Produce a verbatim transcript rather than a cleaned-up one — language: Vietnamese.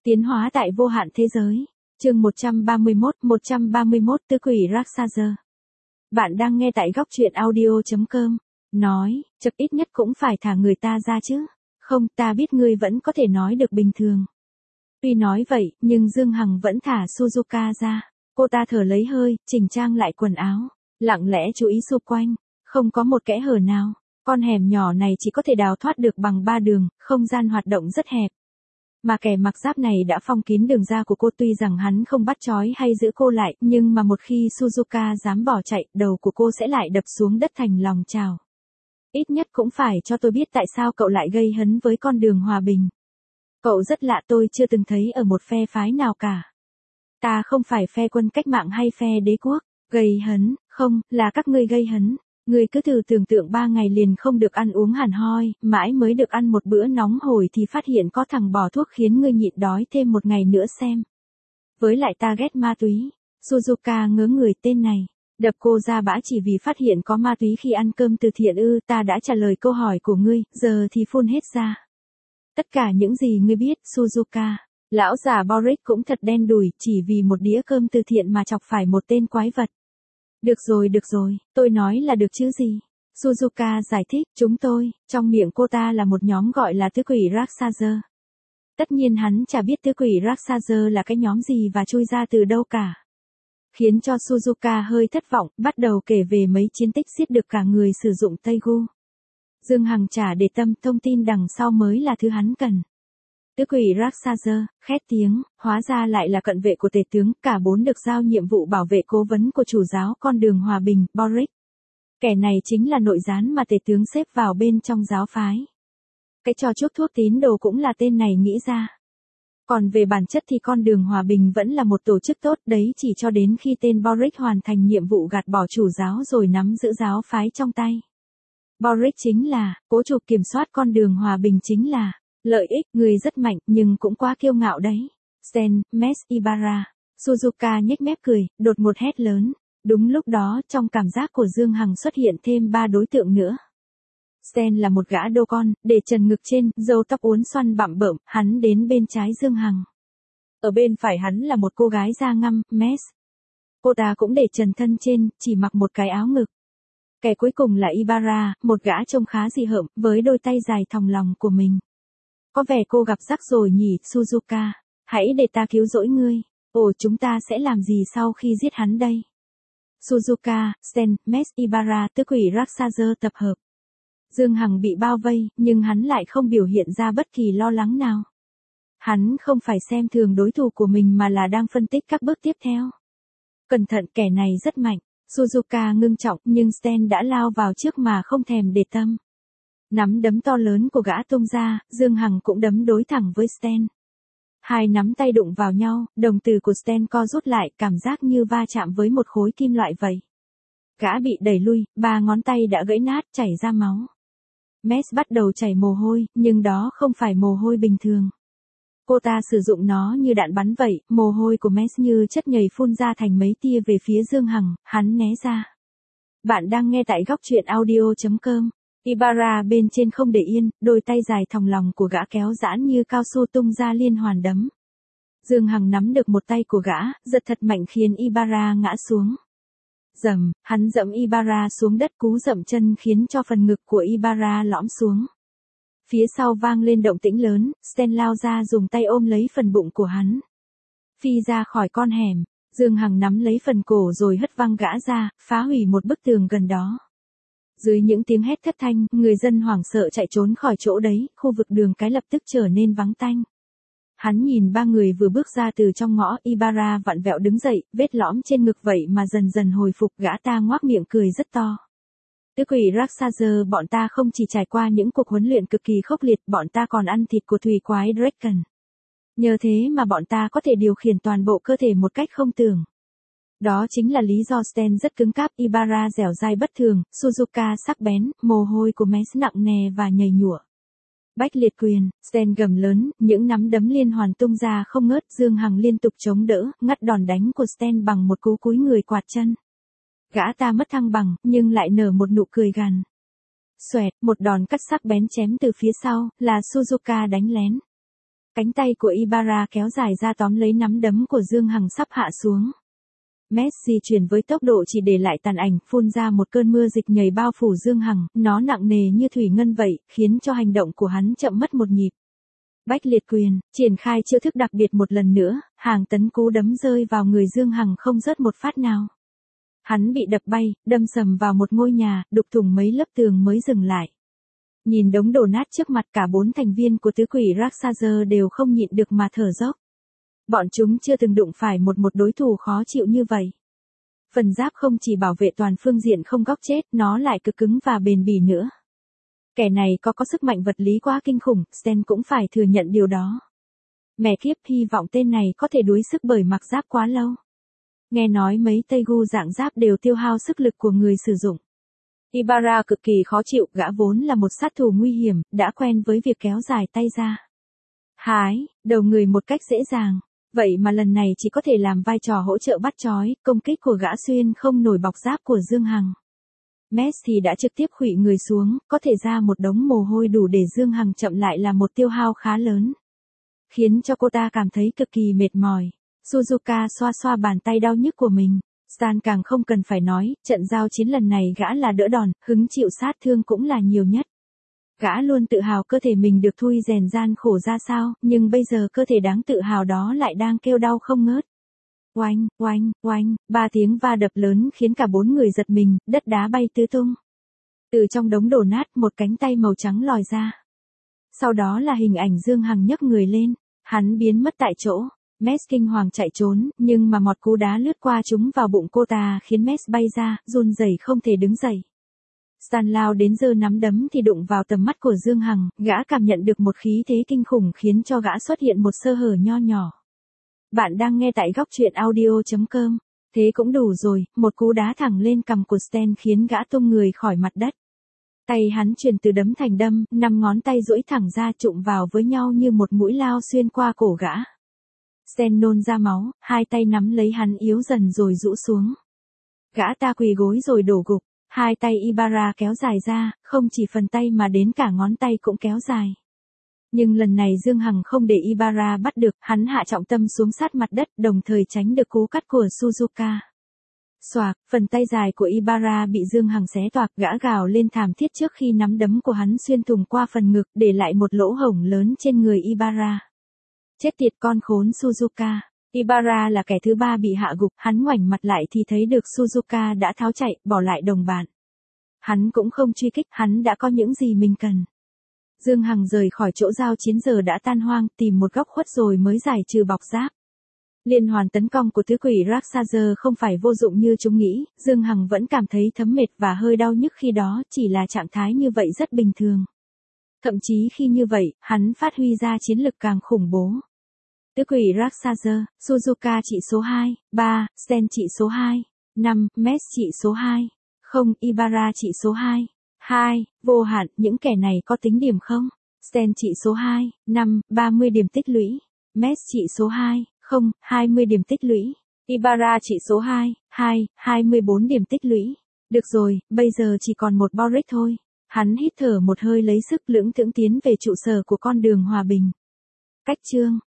Tiến hóa tại vô hạn thế giới. Chương một trăm ba mươi mốt, một trăm ba mươi mốt Tứ quỷ Rakshasa. Bạn đang nghe tại góc truyện audio chấm com. Nói, chật ít nhất cũng phải thả người ta ra chứ. Không, ta biết ngươi vẫn có thể nói được bình thường. Tuy nói vậy, nhưng Dương Hằng vẫn thả Suzuka ra. Cô ta thở lấy hơi, chỉnh trang lại quần áo. Lặng lẽ chú ý xung quanh. Không có một kẽ hở nào. Con hẻm nhỏ này chỉ có thể đào thoát được bằng ba đường, không gian hoạt động rất hẹp. Mà kẻ mặc giáp này đã phong kín đường ra của cô, tuy rằng hắn không bắt trói hay giữ cô lại, nhưng mà một khi Suzuka dám bỏ chạy, đầu của cô sẽ lại đập xuống đất thành lòng chào. Ít nhất cũng phải cho tôi biết tại sao cậu lại gây hấn với con đường hòa bình. Cậu rất lạ, tôi chưa từng thấy ở một phe phái nào cả. Ta không phải phe quân cách mạng hay phe đế quốc. Gây hấn, không, là các ngươi gây hấn. Ngươi cứ thử tưởng tượng ba ngày liền không được ăn uống hẳn hoi, mãi mới được ăn một bữa nóng hổi thì phát hiện có thằng bỏ thuốc khiến ngươi nhịn đói thêm một ngày nữa xem. Với lại ta ghét ma túy. Suzuka ngớ người, tên này. Đập cô ra bã chỉ vì phát hiện có ma túy khi ăn cơm từ thiện ư? Ta đã trả lời câu hỏi của ngươi, giờ thì phun hết ra. Tất cả những gì ngươi biết, Suzuka. Lão già Boric cũng thật đen đủi, chỉ vì một đĩa cơm từ thiện mà chọc phải một tên quái vật. Được rồi, được rồi, tôi nói là được chứ gì. Suzuka giải thích, chúng tôi, trong miệng cô ta là một nhóm gọi là Tứ quỷ Rakshasa. Tất nhiên hắn chả biết Tứ quỷ Rakshasa là cái nhóm gì và chui ra từ đâu cả. Khiến cho Suzuka hơi thất vọng, bắt đầu kể về mấy chiến tích giết được cả người sử dụng Teigu. Dương Hằng chả để tâm, thông tin đằng sau mới là thứ hắn cần. Tứ quỷ Rakshasa, khét tiếng, hóa ra lại là cận vệ của tể tướng, cả bốn được giao nhiệm vụ bảo vệ cố vấn của chủ giáo con đường hòa bình, Boric. Kẻ này chính là nội gián mà tể tướng xếp vào bên trong giáo phái. Cái trò chuốc thuốc tín đồ cũng là tên này nghĩ ra. Còn về bản chất thì con đường hòa bình vẫn là một tổ chức tốt đấy, chỉ cho đến khi tên Boric hoàn thành nhiệm vụ gạt bỏ chủ giáo rồi nắm giữ giáo phái trong tay. Boric chính là, cố chủ kiểm soát con đường hòa bình chính là, lợi ích, người rất mạnh, nhưng cũng quá kiêu ngạo đấy. Sten, Mes Ibarra. Suzuka nhếch mép cười, đột ngột hét lớn. Đúng lúc đó, trong cảm giác của Dương Hằng xuất hiện thêm ba đối tượng nữa. Sten là một gã đô con, để trần ngực trên, râu tóc uốn xoăn bặm bợm, hắn đến bên trái Dương Hằng. Ở bên phải hắn là một cô gái da ngăm, Mes. Cô ta cũng để trần thân trên, chỉ mặc một cái áo ngực. Kẻ cuối cùng là Ibarra, một gã trông khá dị hợm, với đôi tay dài thòng lòng của mình. Có vẻ cô gặp rắc rồi nhỉ, Suzuka. Hãy để ta cứu rỗi ngươi. Ồ, chúng ta sẽ làm gì sau khi giết hắn đây? Suzuka, Sten, Mes Ibarra, Tứ quỷ Rakshasa tập hợp. Dương Hằng bị bao vây, nhưng hắn lại không biểu hiện ra bất kỳ lo lắng nào. Hắn không phải xem thường đối thủ của mình mà là đang phân tích các bước tiếp theo. Cẩn thận, kẻ này rất mạnh. Suzuka ngưng trọng, nhưng Sten đã lao vào trước mà không thèm để tâm. Nắm đấm to lớn của gã tung ra, Dương Hằng cũng đấm đối thẳng với Sten. Hai nắm tay đụng vào nhau, đồng tử của Sten co rút lại, cảm giác như va chạm với một khối kim loại vậy. Gã bị đẩy lui, ba ngón tay đã gãy nát, chảy ra máu. Mes bắt đầu chảy mồ hôi, nhưng đó không phải mồ hôi bình thường. Cô ta sử dụng nó như đạn bắn vậy, mồ hôi của Mes như chất nhầy phun ra thành mấy tia về phía Dương Hằng, hắn né ra. Bạn đang nghe tại góc truyện audio chấm com. Ibarra bên trên không để yên, đôi tay dài thòng lòng của gã kéo giãn như cao su tung ra liên hoàn đấm. Dương Hằng nắm được một tay của gã, giật thật mạnh khiến Ibarra ngã xuống. Dầm, hắn dẫm Ibarra xuống đất, cú dậm chân khiến cho phần ngực của Ibarra lõm xuống. Phía sau vang lên động tĩnh lớn, Sten lao ra dùng tay ôm lấy phần bụng của hắn. Phi ra khỏi con hẻm, Dương Hằng nắm lấy phần cổ rồi hất văng gã ra, phá hủy một bức tường gần đó. Dưới những tiếng hét thất thanh, người dân hoảng sợ chạy trốn khỏi chỗ đấy, khu vực đường cái lập tức trở nên vắng tanh. Hắn nhìn ba người vừa bước ra từ trong ngõ, Ibarra vặn vẹo đứng dậy, vết lõm trên ngực vậy mà dần dần hồi phục, gã ta ngoác miệng cười rất to. Tứ quỷ Rakshasa, bọn ta không chỉ trải qua những cuộc huấn luyện cực kỳ khốc liệt, bọn ta còn ăn thịt của thủy quái Draken. Nhờ thế mà bọn ta có thể điều khiển toàn bộ cơ thể một cách không tưởng. Đó chính là lý do Sten rất cứng cáp, Ibarra dẻo dai bất thường, Suzuka sắc bén, mồ hôi của Mes nặng nề và nhầy nhụa. Bách liệt quyền, Sten gầm lớn, những nắm đấm liên hoàn tung ra không ngớt, Dương Hằng liên tục chống đỡ, ngắt đòn đánh của Sten bằng một cú cúi người quạt chân. Gã ta mất thăng bằng, nhưng lại nở một nụ cười gằn. Xoẹt, một đòn cắt sắc bén chém từ phía sau, là Suzuka đánh lén. Cánh tay của Ibarra kéo dài ra tóm lấy nắm đấm của Dương Hằng sắp hạ xuống. Messi chuyển với tốc độ chỉ để lại tàn ảnh, phun ra một cơn mưa dịch nhầy bao phủ Dương Hằng, nó nặng nề như thủy ngân vậy, khiến cho hành động của hắn chậm mất một nhịp. Bách liệt quyền, triển khai chiêu thức đặc biệt một lần nữa, hàng tấn cú đấm rơi vào người Dương Hằng không rớt một phát nào. Hắn bị đập bay, đâm sầm vào một ngôi nhà, đục thủng mấy lớp tường mới dừng lại. Nhìn đống đổ nát trước mặt, cả bốn thành viên của tứ quỷ Raksazer đều không nhịn được mà thở dốc. Bọn chúng chưa từng đụng phải một một đối thủ khó chịu như vậy. Phần giáp không chỉ bảo vệ toàn phương diện không góc chết, nó lại cực cứng và bền bỉ nữa. Kẻ này có có sức mạnh vật lý quá kinh khủng, Sten cũng phải thừa nhận điều đó. Mẹ kiếp, hy vọng tên này có thể đuối sức bởi mặc giáp quá lâu. Nghe nói mấy tay gu dạng giáp đều tiêu hao sức lực của người sử dụng. Ibarra cực kỳ khó chịu, gã vốn là một sát thủ nguy hiểm, đã quen với việc kéo dài tay ra. Hái, đầu người một cách dễ dàng. Vậy mà lần này chỉ có thể làm vai trò hỗ trợ bắt chói, công kích của gã xuyên không nổi bọc giáp của Dương Hằng. Messi đã trực tiếp khuỵu người xuống, có thể ra một đống mồ hôi đủ để Dương Hằng chậm lại là một tiêu hao khá lớn. Khiến cho cô ta cảm thấy cực kỳ mệt mỏi. Suzuka xoa xoa bàn tay đau nhức của mình. Stan càng không cần phải nói, trận giao chiến lần này gã là đỡ đòn, hứng chịu sát thương cũng là nhiều nhất. Gã luôn tự hào cơ thể mình được thui rèn gian khổ ra sao, nhưng bây giờ cơ thể đáng tự hào đó lại đang kêu đau không ngớt. Oanh, oanh, oanh, ba tiếng va đập lớn khiến cả bốn người giật mình, đất đá bay tứ tung. Từ trong đống đổ nát một cánh tay màu trắng lòi ra. Sau đó là hình ảnh Dương Hằng nhấc người lên, hắn biến mất tại chỗ. Messi kinh hoàng chạy trốn, nhưng mà một cú đá lướt qua chúng vào bụng cô ta khiến Messi bay ra, run rẩy không thể đứng dậy. Stan lao đến giơ nắm đấm thì đụng vào tầm mắt của Dương Hằng, gã cảm nhận được một khí thế kinh khủng khiến cho gã xuất hiện một sơ hở nho nhỏ. Bạn đang nghe tại góc truyện audio chấm com. Thế cũng đủ rồi, một cú đá thẳng lên cằm của Stan khiến gã tung người khỏi mặt đất. Tay hắn chuyển từ đấm thành đâm, năm ngón tay duỗi thẳng ra chụm vào với nhau như một mũi lao xuyên qua cổ gã. Stan nôn ra máu, hai tay nắm lấy hắn yếu dần rồi rũ xuống. Gã ta quỳ gối rồi đổ gục, hai tay Ibarra kéo dài ra, không chỉ phần tay mà đến cả ngón tay cũng kéo dài. Nhưng lần này Dương Hằng không để Ibarra bắt được, hắn hạ trọng tâm xuống sát mặt đất, đồng thời tránh được cú cắt của Suzuka. Xoạc, phần tay dài của Ibarra bị Dương Hằng xé toạc, gã gào lên thảm thiết trước khi nắm đấm của hắn xuyên thủng qua phần ngực, để lại một lỗ hổng lớn trên người Ibarra. Chết tiệt con khốn Suzuka. Ibarra là kẻ thứ ba bị hạ gục, hắn ngoảnh mặt lại thì thấy được Suzuka đã tháo chạy, bỏ lại đồng bạn. Hắn cũng không truy kích, hắn đã có những gì mình cần. Dương Hằng rời khỏi chỗ giao chiến giờ đã tan hoang, tìm một góc khuất rồi mới giải trừ bọc giáp. Liên hoàn tấn công của tứ quỷ Raksazer không phải vô dụng như chúng nghĩ, Dương Hằng vẫn cảm thấy thấm mệt và hơi đau nhức khi đó, chỉ là trạng thái như vậy rất bình thường. Thậm chí khi như vậy, hắn phát huy ra chiến lực càng khủng bố. Tứ quỷ Raksazer, Suzuka trị số hai, ba, Sten trị số hai, năm, Messi trị số hai, không, Ibarra trị số hai, hai, vô hạn, những kẻ này có tính điểm không? Sten trị số hai, năm, ba mươi điểm tích lũy, Messi trị số hai, không, hai mươi điểm tích lũy, Ibarra trị số hai, hai, hai mươi bốn điểm tích lũy. Được rồi, bây giờ chỉ còn một Boric thôi. Hắn hít thở một hơi lấy sức lưỡng thưởng tiến về trụ sở của con đường hòa bình. Cách chương